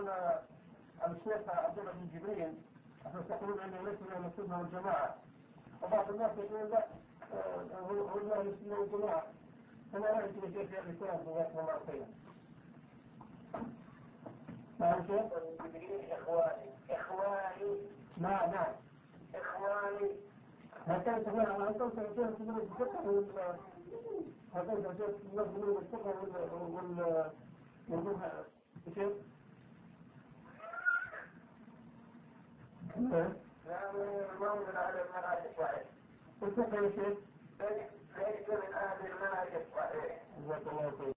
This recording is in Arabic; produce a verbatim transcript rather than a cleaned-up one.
عن الشيخ عبد الله بن جبريل تقولون انه ليس من السنه والجماعه، وبعض الناس يقول لا هو من السنه والجماعه. فما رايك يا شيخ في هذا الكلام؟ جزاكم الله خيرا. نعم شيخ؟ جبريل اخواني اخواني نعم نعم اخواني هكذا تقول على هكذا تقول تقول الفقه وال هكذا تقول الفقه وال وال شيخ. نعم ما من أهل المنهج الصحيح. الفقه يا شيخ ليس من أهل المنهج الصحيح. جزاك الله خير.